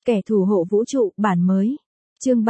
Kẻ thủ hộ vũ trụ, bản mới. Chương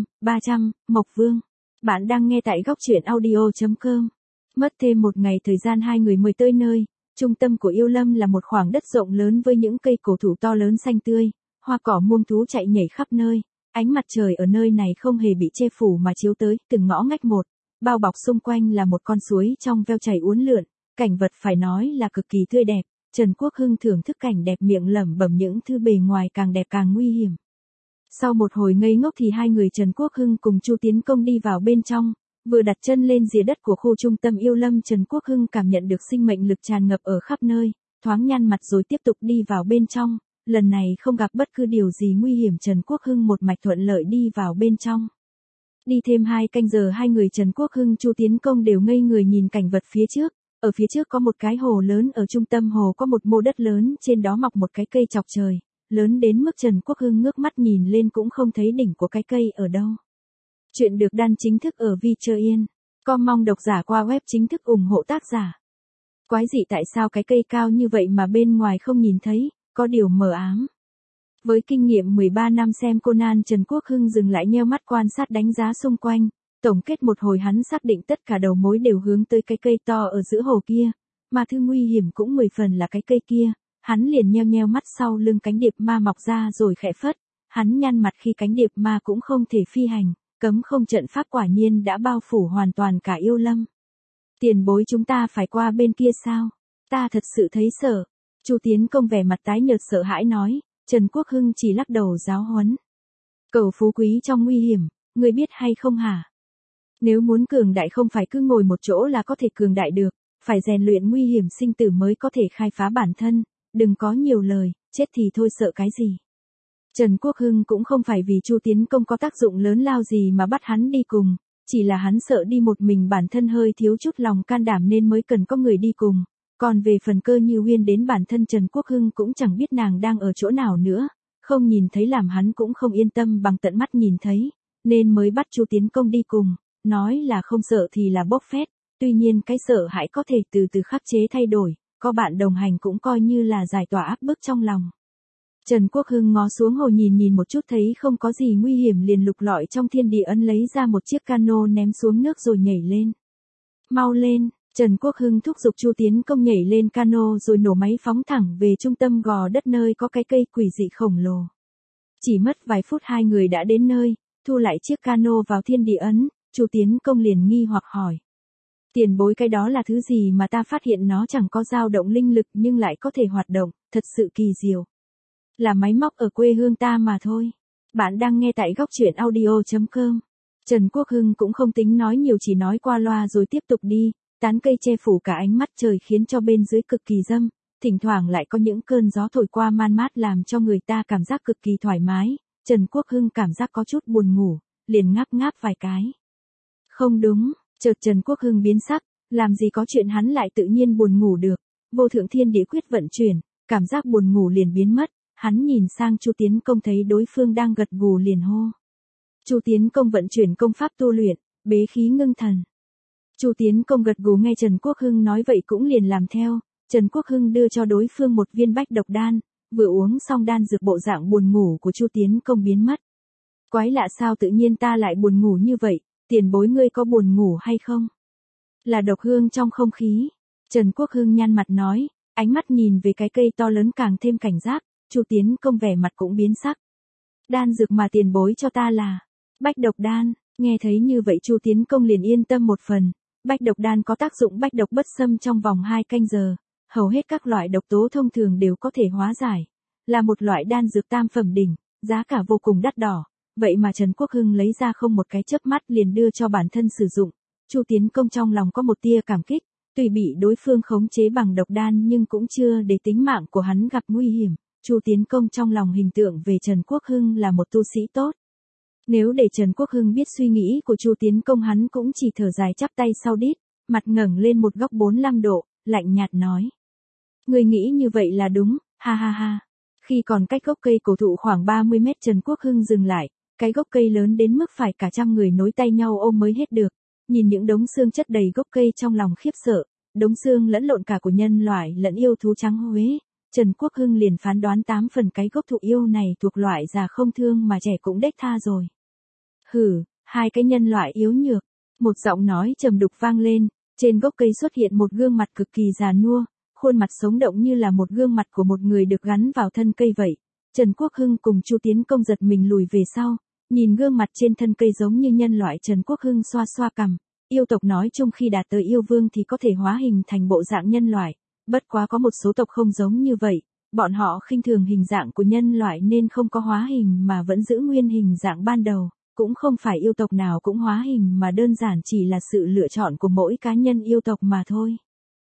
300, Mộc Vương. Bạn đang nghe tại góc truyện audio.com. Mất thêm một ngày thời gian hai người mới tới nơi. Trung tâm của Yêu Lâm là một khoảng đất rộng lớn với những cây cổ thụ to lớn xanh tươi, hoa cỏ muông thú chạy nhảy khắp nơi. Ánh mặt trời ở nơi này không hề bị che phủ mà chiếu tới từng ngõ ngách một. Bao bọc xung quanh là một con suối trong veo chảy uốn lượn, cảnh vật phải nói là cực kỳ tươi đẹp. Trần Quốc Hưng thưởng thức cảnh đẹp miệng lẩm bẩm những thứ bề ngoài càng đẹp càng nguy hiểm. Sau một hồi ngây ngốc thì hai người Trần Quốc Hưng cùng Chu Tiến Công đi vào bên trong, vừa đặt chân lên rìa đất của khu trung tâm Yêu Lâm, Trần Quốc Hưng cảm nhận được sinh mệnh lực tràn ngập ở khắp nơi, thoáng nhăn mặt rồi tiếp tục đi vào bên trong, lần này không gặp bất cứ điều gì nguy hiểm, Trần Quốc Hưng một mạch thuận lợi đi vào bên trong. Đi thêm 2 canh giờ hai người Trần Quốc Hưng Chu Tiến Công đều ngây người nhìn cảnh vật phía trước. Ở phía trước có một cái hồ lớn, ở trung tâm hồ có một mô đất lớn, trên đó mọc một cái cây chọc trời, lớn đến mức Trần Quốc Hưng ngước mắt nhìn lên cũng không thấy đỉnh của cái cây ở đâu. Chuyện được đăng chính thức ở Vietrein.com, mong độc giả qua web chính thức ủng hộ tác giả. Quái dị, tại sao cái cây cao như vậy mà bên ngoài không nhìn thấy, có điều mờ ám. Với kinh nghiệm 13 năm xem Conan, Trần Quốc Hưng dừng lại nheo mắt quan sát đánh giá xung quanh. Tổng kết một hồi hắn xác định tất cả đầu mối đều hướng tới cái cây to ở giữa hồ kia, mà thứ nguy hiểm cũng 10 phần là cái cây kia. Hắn liền nheo nheo mắt, sau lưng cánh điệp ma mọc ra rồi khẽ phất, hắn nhăn mặt khi cánh điệp ma cũng không thể phi hành, cấm không trận pháp quả nhiên đã bao phủ hoàn toàn cả Yêu Lâm. Tiền bối, chúng ta phải qua bên kia sao? Ta thật sự thấy sợ. Chu Tiến Công vẻ mặt tái nhợt sợ hãi nói. Trần Quốc Hưng chỉ lắc đầu giáo huấn. Cầu phú quý trong nguy hiểm, ngươi biết hay không hả? Nếu muốn cường đại không phải cứ ngồi một chỗ là có thể cường đại được, phải rèn luyện nguy hiểm sinh tử mới có thể khai phá bản thân, đừng có nhiều lời, chết thì thôi sợ cái gì. Trần Quốc Hưng cũng không phải vì Chu Tiến Công có tác dụng lớn lao gì mà bắt hắn đi cùng, chỉ là hắn sợ đi một mình bản thân hơi thiếu chút lòng can đảm nên mới cần có người đi cùng. Còn về phần Cơ Như Uyên đến bản thân Trần Quốc Hưng cũng chẳng biết nàng đang ở chỗ nào nữa, không nhìn thấy làm hắn cũng không yên tâm bằng tận mắt nhìn thấy, nên mới bắt Chu Tiến Công đi cùng. Nói là không sợ thì là bốc phét, tuy nhiên cái sợ hãi có thể từ từ khắc chế thay đổi, có bạn đồng hành cũng coi như là giải tỏa áp bức trong lòng. Trần Quốc Hưng ngó xuống hồ nhìn một chút thấy không có gì nguy hiểm liền lục lọi trong thiên địa ấn lấy ra một chiếc cano ném xuống nước rồi nhảy lên. Mau lên, Trần Quốc Hưng thúc giục Chu Tiến Công nhảy lên cano rồi nổ máy phóng thẳng về trung tâm gò đất nơi có cái cây quỷ dị khổng lồ. Chỉ mất vài phút hai người đã đến nơi, thu lại chiếc cano vào thiên địa ấn. Chu Tiến Công liền nghi hoặc hỏi. Tiền bối, cái đó là thứ gì mà ta phát hiện nó chẳng có dao động linh lực nhưng lại có thể hoạt động, thật sự kỳ diệu. Là máy móc ở quê hương ta mà thôi. Bạn đang nghe tại góc truyện audio.com. Trần Quốc Hưng cũng không tính nói nhiều, chỉ nói qua loa rồi tiếp tục đi, tán cây che phủ cả ánh mắt trời khiến cho bên dưới cực kỳ râm, thỉnh thoảng lại có những cơn gió thổi qua man mát làm cho người ta cảm giác cực kỳ thoải mái. Trần Quốc Hưng cảm giác có chút buồn ngủ, liền ngáp ngáp vài cái. Không đúng, chợt Trần Quốc Hưng biến sắc, làm gì có chuyện hắn lại tự nhiên buồn ngủ được. Vô thượng thiên địa quyết vận chuyển, cảm giác buồn ngủ liền biến mất, hắn nhìn sang Chu Tiến Công thấy đối phương đang gật gù liền hô. Chu Tiến Công vận chuyển công pháp tu luyện, bế khí ngưng thần. Chu Tiến Công gật gù nghe Trần Quốc Hưng nói vậy cũng liền làm theo. Trần Quốc Hưng đưa cho đối phương một viên bách độc đan, vừa uống xong đan dược bộ dạng buồn ngủ của Chu Tiến Công biến mất. Quái lạ, sao tự nhiên ta lại buồn ngủ như vậy? Tiền bối, ngươi có buồn ngủ hay không? Là độc hương trong không khí. Trần Quốc Hưng nhăn mặt nói, ánh mắt nhìn về cái cây to lớn càng thêm cảnh giác. Chu Tiến Công vẻ mặt cũng biến sắc. Đan dược mà tiền bối cho ta là bách độc đan. Nghe thấy như vậy Chu Tiến Công liền yên tâm một phần. Bách độc đan có tác dụng bách độc bất xâm trong vòng 2 canh giờ. Hầu hết các loại độc tố thông thường đều có thể hóa giải. Là một loại đan dược tam phẩm đỉnh, giá cả vô cùng đắt đỏ. Vậy mà Trần Quốc Hưng lấy ra không một cái chớp mắt liền đưa cho bản thân sử dụng. Chu Tiến Công trong lòng có một tia cảm kích, tuy bị đối phương khống chế bằng độc đan nhưng cũng chưa để tính mạng của hắn gặp nguy hiểm. Chu Tiến Công trong lòng hình tượng về Trần Quốc Hưng là một tu sĩ tốt. Nếu để Trần Quốc Hưng biết suy nghĩ của Chu Tiến Công hắn cũng chỉ thở dài chắp tay sau đít, mặt ngẩng lên một góc 45 độ, lạnh nhạt nói. Người nghĩ như vậy là đúng, ha ha ha. Khi còn cách gốc cây cổ thụ khoảng 30 mét Trần Quốc Hưng dừng lại. Cái gốc cây lớn đến mức phải cả trăm người nối tay nhau ôm mới hết được. Nhìn những đống xương chất đầy gốc cây trong lòng khiếp sợ, đống xương lẫn lộn cả của nhân loại lẫn yêu thú trắng Huế. Trần Quốc Hưng liền phán đoán 8 phần cái gốc thụ yêu này thuộc loại già không thương mà trẻ cũng đếch tha rồi. Hử, hai cái nhân loại yếu nhược. Một giọng nói trầm đục vang lên, trên gốc cây xuất hiện một gương mặt cực kỳ già nua, khuôn mặt sống động như là một gương mặt của một người được gắn vào thân cây vậy. Trần Quốc Hưng cùng Chu Tiến Công giật mình lùi về sau, nhìn gương mặt trên thân cây giống như nhân loại. Trần Quốc Hưng xoa xoa cằm, yêu tộc nói chung khi đạt tới yêu vương thì có thể hóa hình thành bộ dạng nhân loại, bất quá có một số tộc không giống như vậy, bọn họ khinh thường hình dạng của nhân loại nên không có hóa hình mà vẫn giữ nguyên hình dạng ban đầu, cũng không phải yêu tộc nào cũng hóa hình mà đơn giản chỉ là sự lựa chọn của mỗi cá nhân yêu tộc mà thôi.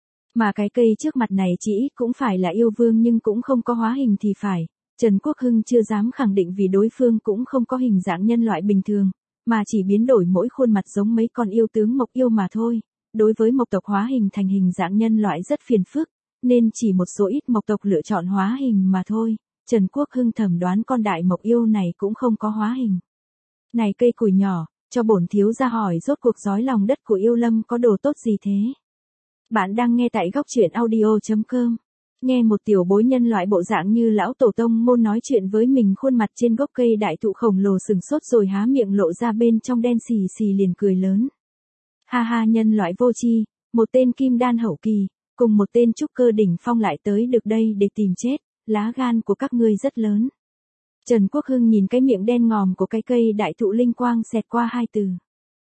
Mà cái cây trước mặt này chỉ ít cũng phải là yêu vương nhưng cũng không có hóa hình thì phải. Trần Quốc Hưng chưa dám khẳng định vì đối phương cũng không có hình dạng nhân loại bình thường, mà chỉ biến đổi mỗi khuôn mặt giống mấy con yêu tướng mộc yêu mà thôi. Đối với mộc tộc hóa hình thành hình dạng nhân loại rất phiền phức, nên chỉ một số ít mộc tộc lựa chọn hóa hình mà thôi. Trần Quốc Hưng thẩm đoán con đại mộc yêu này cũng không có hóa hình. Này cây củi nhỏ, cho bổn thiếu gia hỏi rốt cuộc dói lòng đất của yêu lâm có đồ tốt gì thế? Bạn đang nghe tại góc truyện audio.com. Nghe một tiểu bối nhân loại bộ dạng như lão tổ tông môn nói chuyện với mình, khuôn mặt trên gốc cây đại thụ khổng lồ sừng sốt rồi há miệng lộ ra bên trong đen xì xì liền cười lớn. Ha ha, nhân loại vô tri, một tên kim đan hậu kỳ, cùng một tên trúc cơ đỉnh phong lại tới được đây để tìm chết, lá gan của các ngươi rất lớn. Trần Quốc Hưng nhìn cái miệng đen ngòm của cái cây đại thụ linh quang xẹt qua hai từ.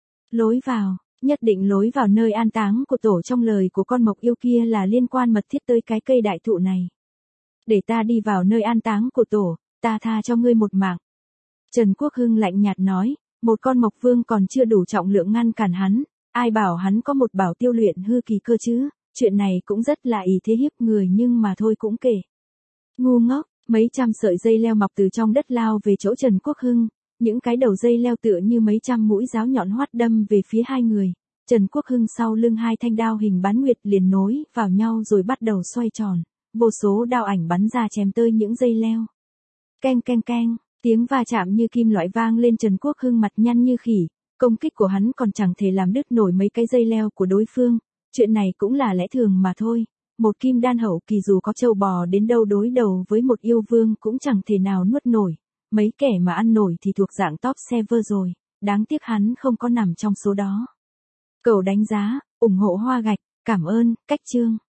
Lối vào, nhất định lối vào nơi an táng của tổ, trong lời của con mộc yêu kia là liên quan mật thiết tới cái cây đại thụ này. Để ta đi vào nơi an táng của tổ, ta tha cho ngươi một mạng. Trần Quốc Hưng lạnh nhạt nói, một con mộc vương còn chưa đủ trọng lượng ngăn cản hắn, ai bảo hắn có một bảo tiêu luyện hư kỳ cơ chứ, chuyện này cũng rất là ý thế hiếp người nhưng mà thôi cũng kể. Ngu ngốc. Mấy trăm sợi dây leo mọc từ trong đất lao về chỗ Trần Quốc Hưng, những cái đầu dây leo tựa như mấy trăm mũi giáo nhọn hoắt đâm về phía hai người. Trần Quốc Hưng sau lưng hai thanh đao hình bán nguyệt liền nối vào nhau rồi bắt đầu xoay tròn, vô số đao ảnh bắn ra chém tơi những dây leo. Keng keng keng, tiếng va chạm như kim loại vang lên. Trần Quốc Hưng mặt nhăn như khỉ, công kích của hắn còn chẳng thể làm đứt nổi mấy cái dây leo của đối phương, chuyện này cũng là lẽ thường mà thôi. Một kim đan hậu kỳ dù có trâu bò đến đâu đối đầu với một yêu vương cũng chẳng thể nào nuốt nổi, mấy kẻ mà ăn nổi thì thuộc dạng top server rồi, đáng tiếc hắn không có nằm trong số đó. Cầu đánh giá, ủng hộ Hoa Gạch, cảm ơn, cách chương.